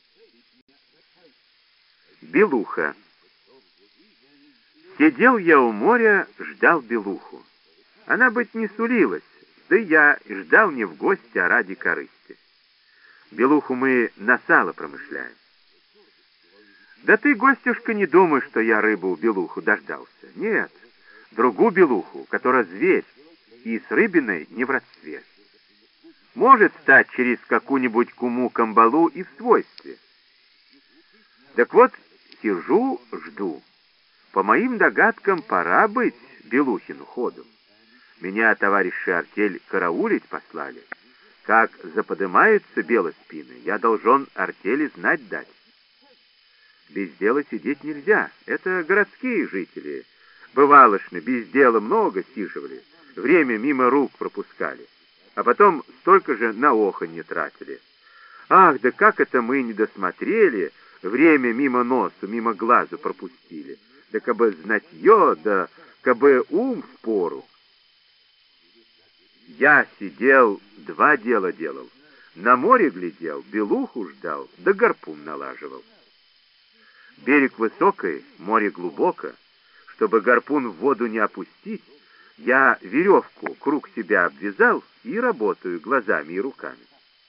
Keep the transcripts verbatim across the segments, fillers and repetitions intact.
Белуха. Сидел я у моря, ждал белуху. Она, быть, не сулилась, да я ждал не в гости, а ради корысти. Белуху мы на сало промышляем. Да ты, гостюшка, не думай, что я рыбу-белуху дождался. Нет, другую белуху, которая зверь, и с рыбиной не в родстве. Может стать через какую-нибудь куму-камбалу и в свойстве. Так вот, сижу, жду. По моим догадкам, пора быть белухину ходу. Меня товарищи артель караулить послали. Как заподымаются белоспины, я должен артели знать дать. Без дела сидеть нельзя. Это городские жители. Бывалошно, без дела много сиживали. Время мимо рук пропускали. А потом столько же на оханье тратили. Ах, да как это мы не досмотрели, время мимо носу, мимо глазу пропустили. Да кабы знатье, да кабы ум впору. Я сидел, два дела делал. На море глядел, белуху ждал, да гарпун налаживал. Берег высокий, море глубоко. Чтобы гарпун в воду не опустить, я веревку круг себя обвязал и работаю глазами и руками.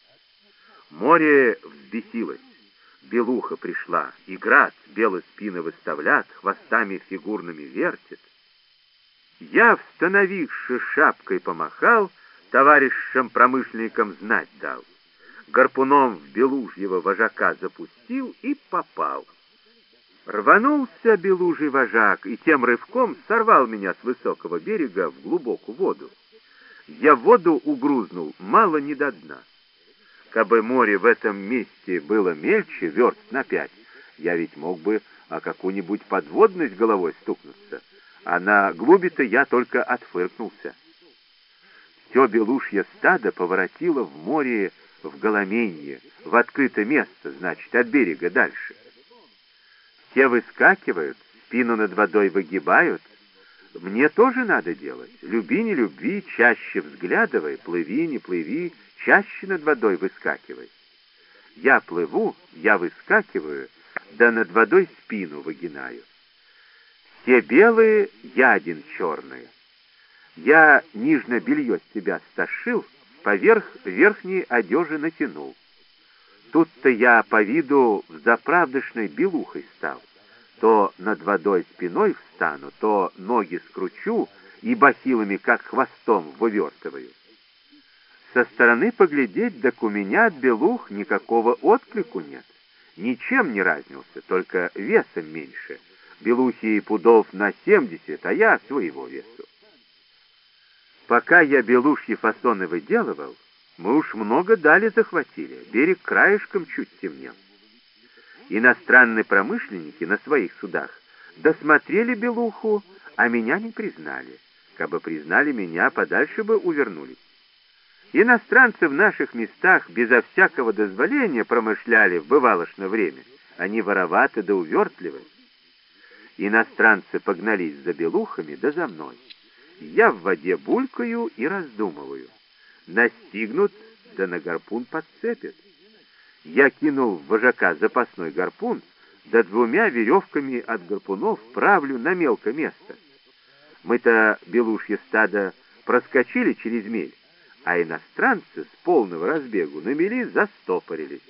Море взбесилось. Белуха пришла, играть, белые спины выставлят, хвостами фигурными вертит. Я, встановивши шапкой, помахал, товарищам-промышленникам знать дал. Гарпуном в белужьего вожака запустил и попал. Рванулся белужий вожак и тем рывком сорвал меня с высокого берега в глубокую воду. Я в воду угрузнул мало не до дна. Кабы море в этом месте было мельче, верст на пять, я ведь мог бы о какую-нибудь подводность головой стукнуться, а на глуби-то я только отфыркнулся. Все белушье стадо поворотило в море в голоменье, в открытое место, значит, от берега дальше. Все выскакивают, спину над водой выгибают. Мне тоже надо делать. Люби, не люби, чаще взглядывай, плыви, не плыви, чаще над водой выскакивай. Я плыву, я выскакиваю, да над водой спину выгинаю. Все белые, я один черный. Я нижнее белье с себя стащил, поверх верхней одежи натянул. Тут-то я по виду взаправдышной белухой стал. То над водой спиной встану, то ноги скручу и бахилами, как хвостом, вывертываю. Со стороны поглядеть, так у меня от белух никакого отклику нет. Ничем не разнился, только весом меньше. Белухи пудов на семьдесят, а я своего весу. Пока я белушьи фасоны выделывал, мы уж много дали захватили, берег краешком чуть темнел. Иностранные промышленники на своих судах досмотрели белуху, а меня не признали. Кабы признали меня, подальше бы увернулись. Иностранцы в наших местах безо всякого дозволения промышляли в бывалошное время. Они вороваты да увертливы. Иностранцы погнались за белухами да за мной. Я в воде булькаю и раздумываю. Настигнут, да на гарпун подцепят. Я кинул в вожака запасной гарпун, да двумя веревками от гарпунов правлю на мелкое место. Мы-то, белушье стадо, проскочили через мель, а иностранцы с полного разбегу на мели застопорились.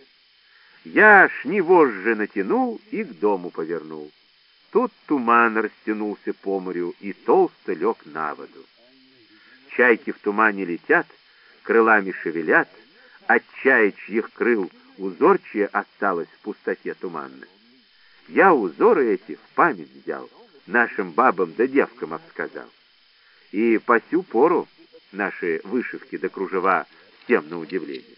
Я шни вожжи натянул и к дому повернул. Тут туман растянулся по морю и толсто лег на воду. Чайки в тумане летят, крылами шевелят, от чаячьих крыл узорчие осталось в пустоте туманной. Я узоры эти в память взял, нашим бабам да девкам обсказал. И по сю пору наши вышивки да кружева всем на удивление.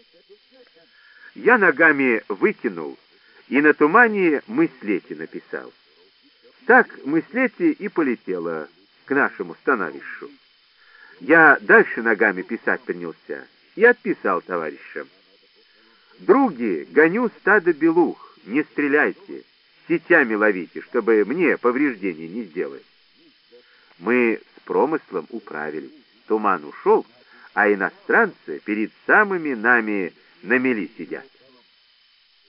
Я ногами выкинул и на тумане мыслети написал. Так мыслети и полетела к нашему становищу. Я дальше ногами писать принялся и отписал товарищам. Други, гоню стадо белух, не стреляйте, сетями ловите, чтобы мне повреждений не сделать. Мы с промыслом управились, туман ушел, а иностранцы перед самыми нами на мели сидят.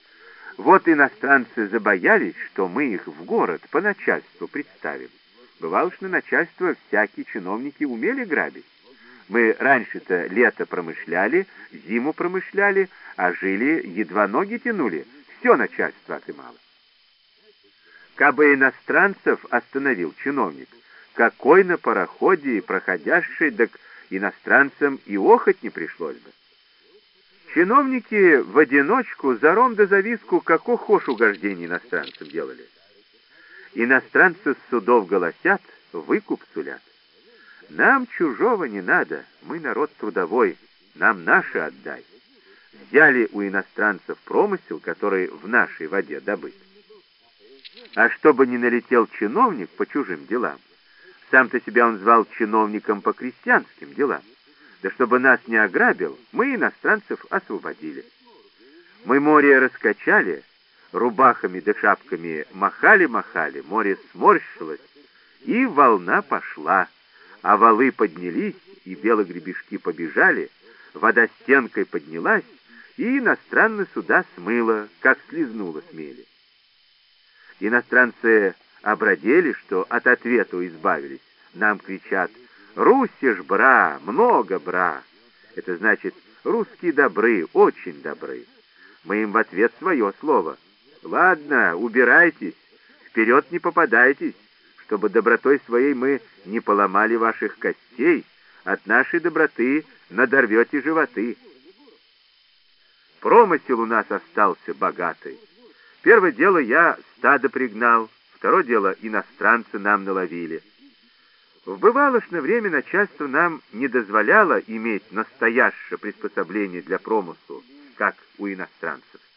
Вот иностранцы забоялись, что мы их в город по начальству представим. Бывало, что начальство всякие чиновники умели грабить. Мы раньше-то лето промышляли, зиму промышляли, а жили, едва ноги тянули, все начальство отымало. Кабы иностранцев остановил чиновник, какой на пароходе проходящий, так иностранцам и охоть не пришлось бы. Чиновники в одиночку за ром да за виску како хошь угождений иностранцам делали. Иностранцы с судов голосят, выкуп сулят. Нам чужого не надо, мы народ трудовой, нам наше отдай. Взяли у иностранцев промысел, который в нашей воде добыт. А чтобы не налетел чиновник по чужим делам, сам-то себя он звал чиновником по крестьянским делам, да чтобы нас не ограбил, мы иностранцев освободили. Мы море раскачали, рубахами да шапками махали-махали, море сморщилось, и волна пошла, а валы поднялись, и белые гребешки побежали, вода стенкой поднялась, и иностранные суда смыло, как слизнуло с мели. Иностранцы обрадели, что от ответа избавились, нам кричат: «Руси ж, бра, много бра!» Это значит, русские добры, очень добры. Мы им в ответ свое слово: «Ладно, убирайтесь, вперед не попадайтесь, чтобы добротой своей мы не поломали ваших костей, от нашей доброты надорвете животы». Промысел у нас остался богатый. Первое дело я стадо пригнал, второе дело иностранцы нам наловили. В бывалошное время начальство нам не дозволяло иметь настоящее приспособление для промыслу, как у иностранцев.